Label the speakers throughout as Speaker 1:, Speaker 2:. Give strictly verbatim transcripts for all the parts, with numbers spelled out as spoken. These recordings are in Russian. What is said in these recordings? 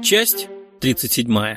Speaker 1: Часть тридцать седьмая.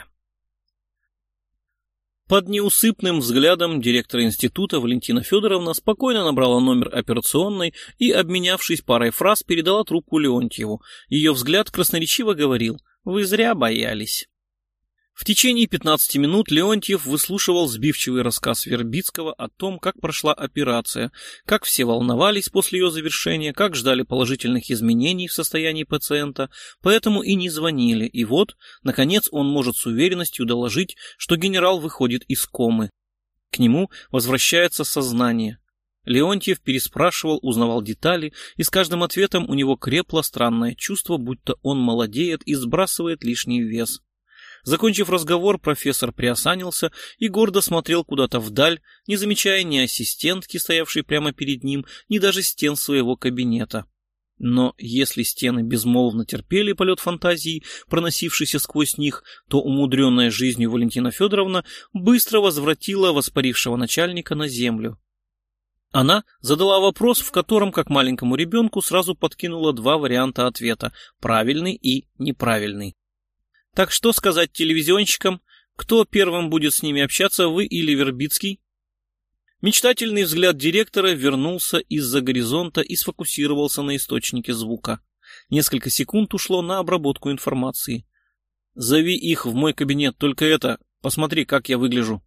Speaker 1: Под неусыпным взглядом директора института Валентина Федоровна спокойно набрала номер операционной и, обменявшись парой фраз, передала трубку Леонтьеву. Ее взгляд красноречиво говорил: «Вы зря боялись». В течение пятнадцати минут Леонтьев выслушивал сбивчивый рассказ Вербицкого о том, как прошла операция, как все волновались после ее завершения, как ждали положительных изменений в состоянии пациента, поэтому и не звонили. И вот, наконец, он может с уверенностью доложить, что генерал выходит из комы. К нему возвращается сознание. Леонтьев переспрашивал, узнавал детали, и с каждым ответом у него крепло странное чувство, будто он молодеет и сбрасывает лишний вес. Закончив разговор, профессор приосанился и гордо смотрел куда-то вдаль, не замечая ни ассистентки, стоявшей прямо перед ним, ни даже стен своего кабинета. Но если стены безмолвно терпели полет фантазии, проносившийся сквозь них, то умудренная жизнью Валентина Федоровна быстро возвратила воспарившего начальника на землю. Она задала вопрос, в котором, как маленькому ребенку, сразу подкинула два варианта ответа – правильный и неправильный. Так что сказать телевизионщикам? Кто первым будет с ними общаться, вы или Вербицкий? Мечтательный взгляд директора вернулся из-за горизонта и сфокусировался на источнике звука. Несколько секунд ушло на обработку информации. «Зови их в мой кабинет, только это, посмотри, как я выгляжу».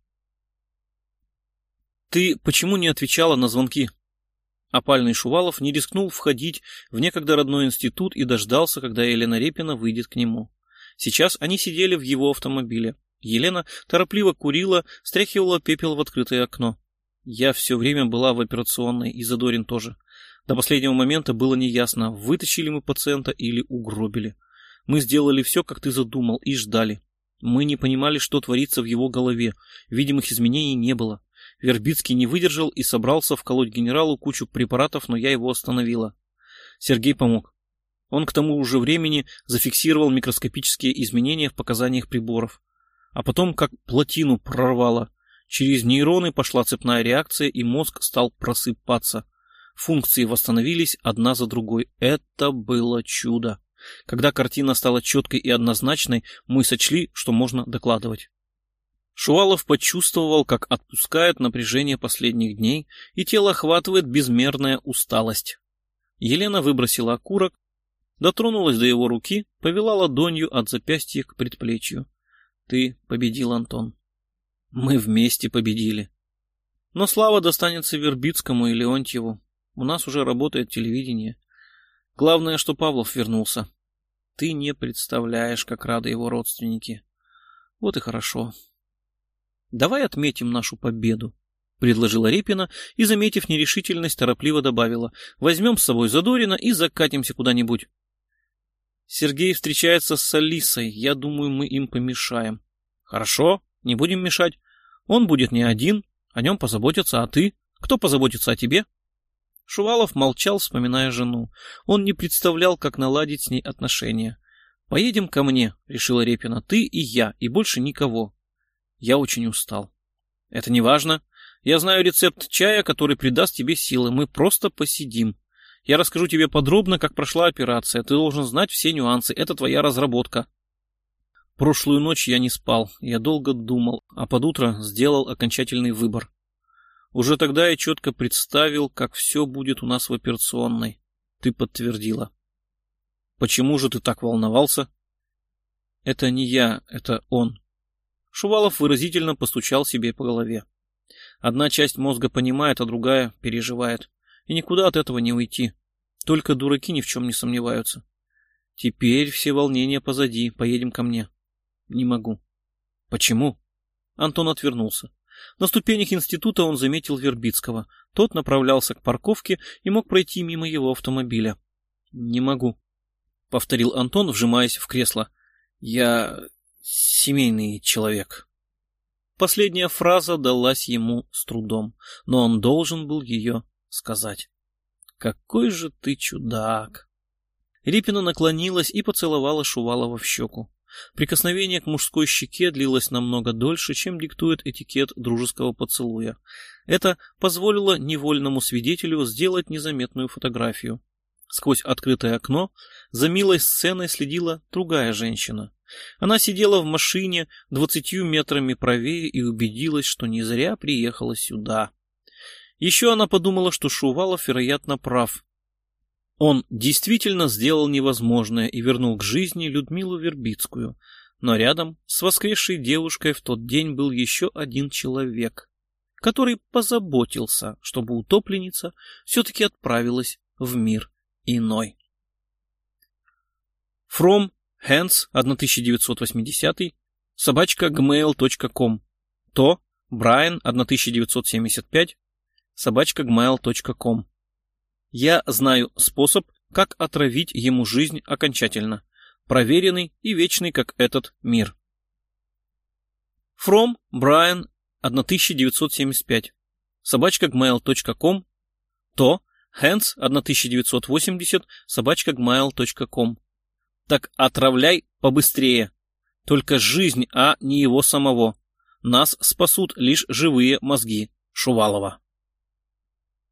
Speaker 1: «Ты почему не отвечала на звонки?» Опальный Шувалов не рискнул входить в некогда родной институт и дождался, когда Елена Репина выйдет к нему. Сейчас они сидели в его автомобиле. Елена торопливо курила, стряхивала пепел в открытое окно. Я все время была в операционной, и Задорин тоже. До последнего момента было неясно, вытащили мы пациента или угробили. Мы сделали все, как ты задумал, и ждали. Мы не понимали, что творится в его голове. Видимых изменений не было. Вербицкий не выдержал и собрался вколоть генералу кучу препаратов, но я его остановила. Сергей помог. Он к тому же времени зафиксировал микроскопические изменения в показаниях приборов. А потом как плотину прорвало. Через нейроны пошла цепная реакция, и мозг стал просыпаться. Функции восстановились одна за другой. Это было чудо. Когда картина стала четкой и однозначной, мы сочли, что можно докладывать. Шувалов почувствовал, как отпускает напряжение последних дней, и тело охватывает безмерная усталость. Елена выбросила окурок, дотронулась до его руки, повела ладонью от запястья к предплечью. Ты победил, Антон. Мы вместе победили. Но слава достанется Вербицкому и Леонтьеву. У нас уже работает телевидение. Главное, что Павлов вернулся. Ты не представляешь, как рады его родственники. Вот и хорошо. Давай отметим нашу победу, предложила Репина и, заметив нерешительность, торопливо добавила. Возьмем с собой Задорина и закатимся куда-нибудь. Сергей встречается с Алисой. Я думаю, мы им помешаем. Хорошо, не будем мешать. Он будет не один, о нем позаботятся, а ты? Кто позаботится о тебе? Шувалов молчал, вспоминая жену. Он не представлял, как наладить с ней отношения. Поедем ко мне, решила Репина. Ты и я, и больше никого. Я очень устал. Это не важно. Я знаю рецепт чая, который придаст тебе силы. Мы просто посидим. Я расскажу тебе подробно, как прошла операция. Ты должен знать все нюансы. Это твоя разработка. Прошлую ночь я не спал. Я долго думал, а под утро сделал окончательный выбор. Уже тогда я четко представил, как все будет у нас в операционной. Ты подтвердила. Почему же ты так волновался? Это не я, это он. Шувалов выразительно постучал себе по голове. Одна часть мозга понимает, а другая переживает. И никуда от этого не уйти. Только дураки ни в чем не сомневаются. Теперь все волнения позади. Поедем ко мне. Не могу. Почему? Антон отвернулся. На ступенях института он заметил Вербицкого. Тот направлялся к парковке и мог пройти мимо его автомобиля. Не могу, повторил Антон, вжимаясь в кресло. Я семейный человек. Последняя фраза далась ему с трудом, но он должен был ее сказать. Какой же ты чудак! Репина наклонилась и поцеловала Шувалова в щеку. Прикосновение к мужской щеке длилось намного дольше, чем диктует этикет дружеского поцелуя. Это позволило невольному свидетелю сделать незаметную фотографию. Сквозь открытое окно за милой сценой следила другая женщина. Она сидела в машине двадцатью метрами правее и убедилась, что не зря приехала сюда. Еще она подумала, что Шувалов, вероятно, прав. Он действительно сделал невозможное и вернул к жизни Людмилу Вербицкую. Но рядом с воскресшей девушкой в тот день был еще один человек, который позаботился, чтобы утопленница все-таки отправилась в мир иной. From Hands тысяча девятьсот восьмидесятый собачка gmail точка ком то Брайан тысяча девятьсот семьдесят пять собачка gmail точка ком. Я знаю способ, как отравить ему жизнь окончательно, проверенный и вечный, как этот мир. From Брайан тысяча девятьсот семьдесят пять собачка gmail точка ком то Hands тысяча девятьсот восемьдесят собачка gmail точка ком. Так отравляй побыстрее. Только жизнь, а не его самого. Нас спасут лишь живые мозги Шувалова.